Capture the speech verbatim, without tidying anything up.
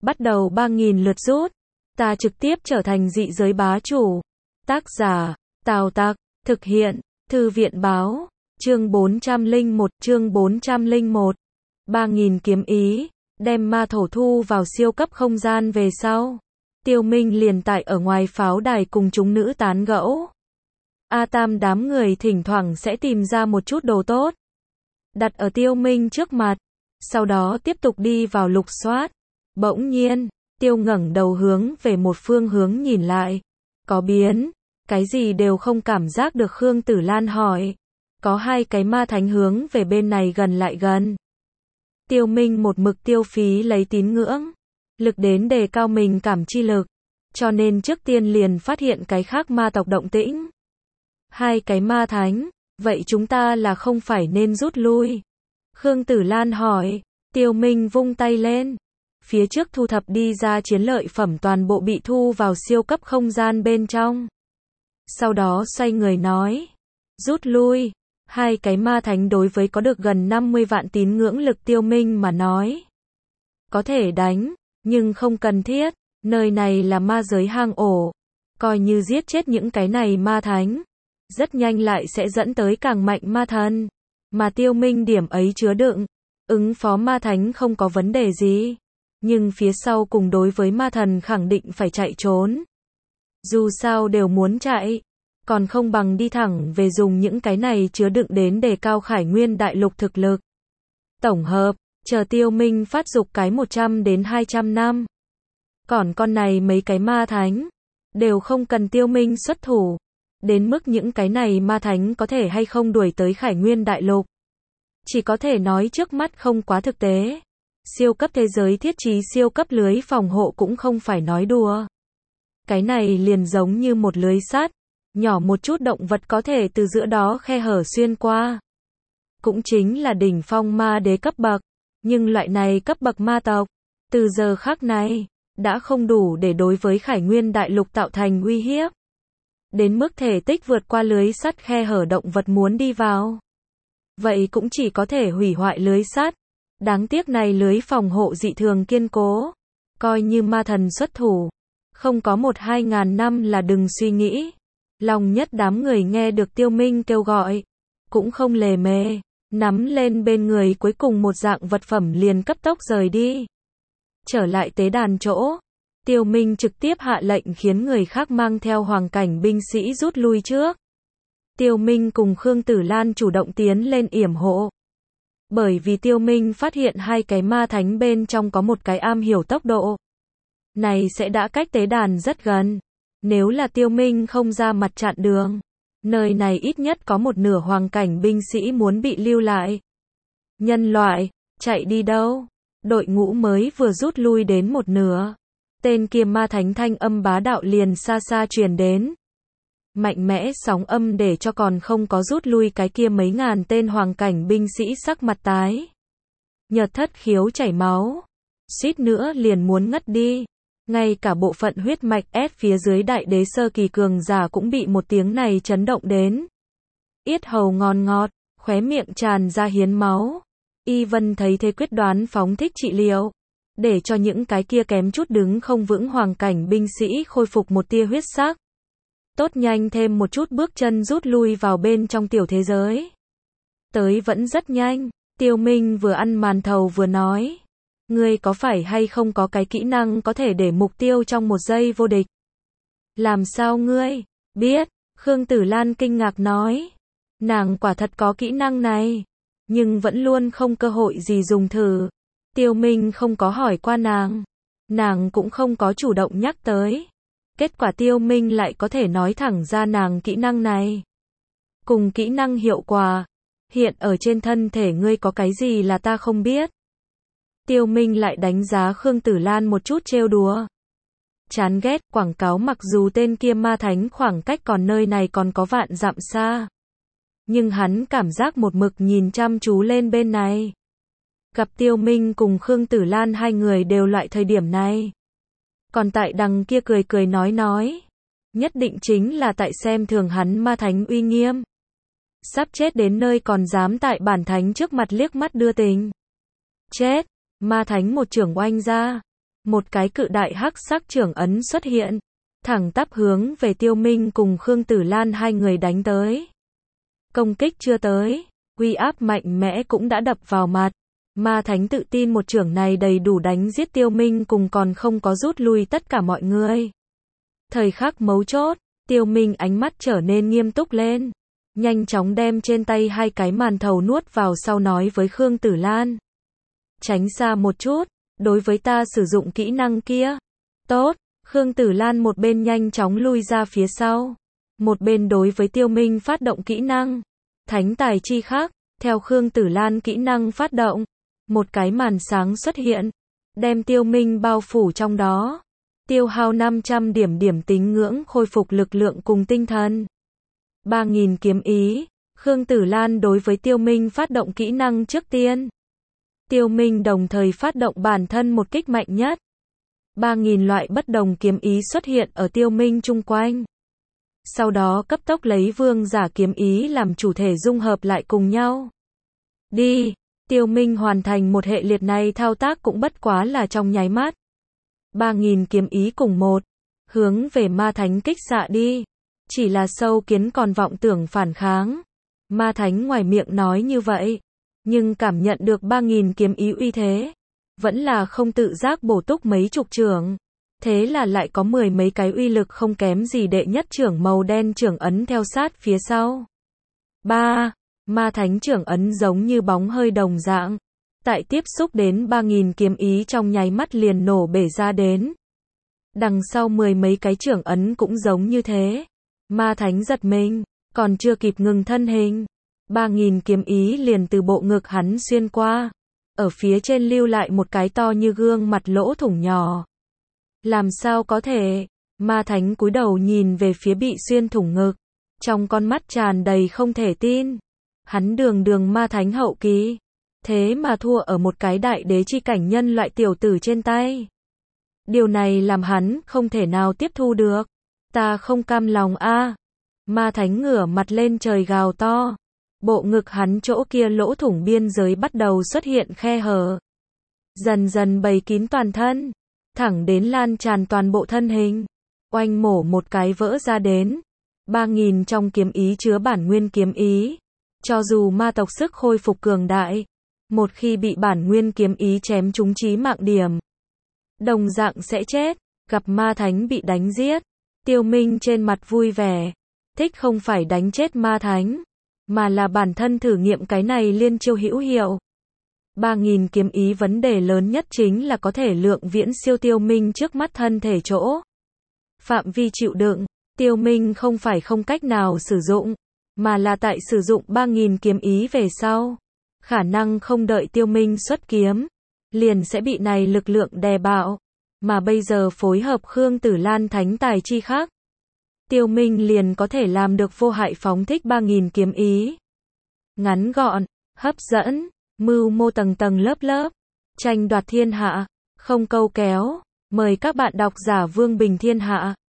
bắt đầu ba nghìn lượt rút. Ta trực tiếp trở thành dị giới bá chủ. Tác giả, Tào Tặc, thực hiện, Thư viện báo, chương bốn trăm lẻ một, chương bốn trăm lẻ một. ba nghìn kiếm ý, đem ma thổ thu vào siêu cấp không gian về sau. Tiêu Minh liền tại ở ngoài pháo đài cùng chúng nữ tán gẫu. A Tam đám người thỉnh thoảng sẽ tìm ra một chút đồ tốt, đặt ở Tiêu Minh trước mặt, sau đó tiếp tục đi vào lục soát. Bỗng nhiên, Tiêu ngẩng đầu hướng về một phương hướng nhìn lại. Có biến, cái gì đều không cảm giác được. Khương Tử Lan hỏi. Có hai cái ma thánh hướng về bên này gần lại gần. Tiêu Minh một mực tiêu phí lấy tín ngưỡng lực đến đề cao mình cảm chi lực, cho nên trước tiên liền phát hiện cái khác ma tộc động tĩnh. Hai cái ma thánh, vậy chúng ta là không phải nên rút lui? Khương Tử Lan hỏi. Tiêu Minh vung tay lên. Phía trước thu thập đi ra chiến lợi phẩm toàn bộ bị thu vào siêu cấp không gian bên trong. Sau đó xoay người nói. Rút lui. Hai cái ma thánh đối với có được gần năm mươi vạn tín ngưỡng lực Tiêu Minh mà nói. Có thể đánh, nhưng không cần thiết. Nơi này là ma giới hang ổ. Coi như giết chết những cái này ma thánh, rất nhanh lại sẽ dẫn tới càng mạnh ma thần. Mà Tiêu Minh điểm ấy chứa đựng, ứng phó ma thánh không có vấn đề gì. Nhưng phía sau cùng đối với ma thần khẳng định phải chạy trốn. Dù sao đều muốn chạy, còn không bằng đi thẳng về dùng những cái này chứa đựng đến đề cao Khải Nguyên đại lục thực lực. Tổng hợp, chờ Tiêu Minh phát dục cái một trăm đến hai trăm năm. Còn con này mấy cái ma thánh, đều không cần Tiêu Minh xuất thủ. Đến mức những cái này ma thánh có thể hay không đuổi tới Khải Nguyên đại lục, chỉ có thể nói trước mắt không quá thực tế. Siêu cấp thế giới thiết trí siêu cấp lưới phòng hộ cũng không phải nói đùa. Cái này liền giống như một lưới sắt, nhỏ một chút động vật có thể từ giữa đó khe hở xuyên qua. Cũng chính là đỉnh phong ma đế cấp bậc, nhưng loại này cấp bậc ma tộc, từ giờ khắc này, đã không đủ để đối với Khải Nguyên đại lục tạo thành uy hiếp. Đến mức thể tích vượt qua lưới sắt khe hở động vật muốn đi vào, vậy cũng chỉ có thể hủy hoại lưới sắt. Đáng tiếc này lưới phòng hộ dị thường kiên cố, coi như ma thần xuất thủ, không có một hai ngàn năm là đừng suy nghĩ. Lòng nhất đám người nghe được Tiêu Minh kêu gọi, cũng không lề mề, nắm lên bên người cuối cùng một dạng vật phẩm liền cấp tốc rời đi. Trở lại tế đàn chỗ, Tiêu Minh trực tiếp hạ lệnh khiến người khác mang theo hoàng cảnh binh sĩ rút lui trước. Tiêu Minh cùng Khương Tử Lan chủ động tiến lên yểm hộ. Bởi vì Tiêu Minh phát hiện hai cái ma thánh bên trong có một cái am hiểu tốc độ. Này sẽ đã cách tế đàn rất gần. Nếu là Tiêu Minh không ra mặt chặn đường, nơi này ít nhất có một nửa hoàng cảnh binh sĩ muốn bị lưu lại. Nhân loại, chạy đi đâu? Đội ngũ mới vừa rút lui đến một nửa. Tên kia ma thánh thanh âm bá đạo liền xa xa truyền đến. Mạnh mẽ sóng âm để cho còn không có rút lui cái kia mấy ngàn tên hoàng cảnh binh sĩ sắc mặt tái nhợt, thất khiếu chảy máu, suýt nữa liền muốn ngất đi. Ngay cả bộ phận huyết mạch ép phía dưới đại đế sơ kỳ cường giả cũng bị một tiếng này chấn động đến. Yết hầu ngon ngọt, khóe miệng tràn ra hiến máu. Y Vân thấy thế quyết đoán phóng thích trị liệu, để cho những cái kia kém chút đứng không vững hoàng cảnh binh sĩ khôi phục một tia huyết sắc. Tốt nhanh thêm một chút bước chân rút lui vào bên trong tiểu thế giới. Tới vẫn rất nhanh, Tiêu Minh vừa ăn màn thầu vừa nói. Ngươi có phải hay không có cái kỹ năng có thể để mục tiêu trong một giây vô địch? Làm sao ngươi biết? Khương Tử Lan kinh ngạc nói. Nàng quả thật có kỹ năng này, nhưng vẫn luôn không cơ hội gì dùng thử. Tiêu Minh không có hỏi qua nàng, nàng cũng không có chủ động nhắc tới. Kết quả Tiêu Minh lại có thể nói thẳng ra nàng kỹ năng này. Cùng kỹ năng hiệu quả, hiện ở trên thân thể ngươi có cái gì là ta không biết? Tiêu Minh lại đánh giá Khương Tử Lan một chút trêu đùa. Chán ghét, quảng cáo mặc dù tên kia ma thánh khoảng cách còn nơi này còn có vạn dặm xa. Nhưng hắn cảm giác một mực nhìn chăm chú lên bên này. Gặp Tiêu Minh cùng Khương Tử Lan hai người đều loại thời điểm này. Còn tại đằng kia cười cười nói nói. Nhất định chính là tại xem thường hắn ma thánh uy nghiêm. Sắp chết đến nơi còn dám tại bản thánh trước mặt liếc mắt đưa tình. Chết, ma thánh một chưởng oanh ra. một cái cự đại hắc sắc trưởng ấn xuất hiện, thẳng tắp hướng về Tiêu Minh cùng Khương Tử Lan hai người đánh tới. Công kích chưa tới, uy áp mạnh mẽ cũng đã đập vào mặt. Ma Thánh tự tin một chưởng này đầy đủ đánh giết Tiêu Minh cùng còn không có rút lui tất cả mọi người. Thời khắc mấu chốt, Tiêu Minh ánh mắt trở nên nghiêm túc lên, nhanh chóng đem trên tay hai cái màn thầu nuốt vào sau nói với Khương Tử Lan. Tránh xa một chút, đối với ta sử dụng kỹ năng kia. Tốt, Khương Tử Lan một bên nhanh chóng lui ra phía sau, một bên đối với Tiêu Minh phát động kỹ năng. Thánh tài chi khắc, theo Khương Tử Lan kỹ năng phát động, một cái màn sáng xuất hiện, đem Tiêu Minh bao phủ trong đó. Tiêu hao năm trăm điểm điểm tính ngưỡng khôi phục lực lượng cùng tinh thần. ba nghìn kiếm ý, Khương Tử Lan đối với Tiêu Minh phát động kỹ năng trước tiên. Tiêu Minh đồng thời phát động bản thân một kích mạnh nhất. ba nghìn loại bất đồng kiếm ý xuất hiện ở Tiêu Minh chung quanh. Sau đó cấp tốc lấy vương giả kiếm ý làm chủ thể dung hợp lại cùng nhau. Đi, Tiêu Minh hoàn thành một hệ liệt này thao tác cũng bất quá là trong nháy mắt. ba nghìn kiếm ý cùng một, hướng về Ma Thánh kích xạ đi. Chỉ là sâu kiến còn vọng tưởng phản kháng. Ma Thánh ngoài miệng nói như vậy, nhưng cảm nhận được ba nghìn kiếm ý uy thế, vẫn là không tự giác bổ túc mấy chục chưởng. Thế là lại có mười mấy cái uy lực không kém gì đệ nhất chưởng màu đen chưởng ấn theo sát phía sau. ba. Ma Thánh chưởng ấn giống như bóng hơi đồng dạng. Tại tiếp xúc đến ba nghìn kiếm ý trong nháy mắt liền nổ bể ra đến. Đằng sau mười mấy cái chưởng ấn cũng giống như thế. Ma Thánh giật mình, còn chưa kịp ngừng thân hình. ba nghìn kiếm ý liền từ bộ ngực hắn xuyên qua. Ở phía trên lưu lại một cái to như gương mặt lỗ thủng nhỏ. Làm sao có thể? Ma Thánh cúi đầu nhìn về phía bị xuyên thủng ngực. Trong con mắt tràn đầy không thể tin. Hắn đường đường Ma Thánh hậu kỳ. Thế mà thua ở một cái đại đế chi cảnh nhân loại tiểu tử trên tay. Điều này làm hắn không thể nào tiếp thu được. Ta không cam lòng a. À. Ma Thánh ngửa mặt lên trời gào to. Bộ ngực hắn chỗ kia lỗ thủng biên giới bắt đầu xuất hiện khe hở. Dần dần bày kín toàn thân. Thẳng đến lan tràn toàn bộ thân hình. Oanh mổ một cái vỡ ra đến. ba nghìn trong kiếm ý chứa bản nguyên kiếm ý. Cho dù ma tộc sức khôi phục cường đại, một khi bị bản nguyên kiếm ý chém trúng chí mạng điểm, đồng dạng sẽ chết. Gặp Ma Thánh bị đánh giết, Tiêu Minh trên mặt vui vẻ. Thích không phải đánh chết Ma Thánh, mà là bản thân thử nghiệm cái này liên chiêu hữu hiệu. ba nghìn kiếm ý vấn đề lớn nhất chính là có thể lượng viễn siêu Tiêu Minh trước mắt thân thể chỗ. Phạm vi chịu đựng, Tiêu Minh không phải không cách nào sử dụng, mà là tại sử dụng ba nghìn kiếm ý về sau. Khả năng không đợi Tiêu Minh xuất kiếm, liền sẽ bị này lực lượng đè bạo. Mà bây giờ phối hợp Khương Tử Lan thánh tài chi khác, Tiêu Minh liền có thể làm được vô hại phóng thích ba nghìn kiếm ý. Ngắn gọn, hấp dẫn, mưu mô tầng tầng lớp lớp, tranh đoạt thiên hạ, không câu kéo. Mời các bạn đọc giả Vương Bình Thiên Hạ.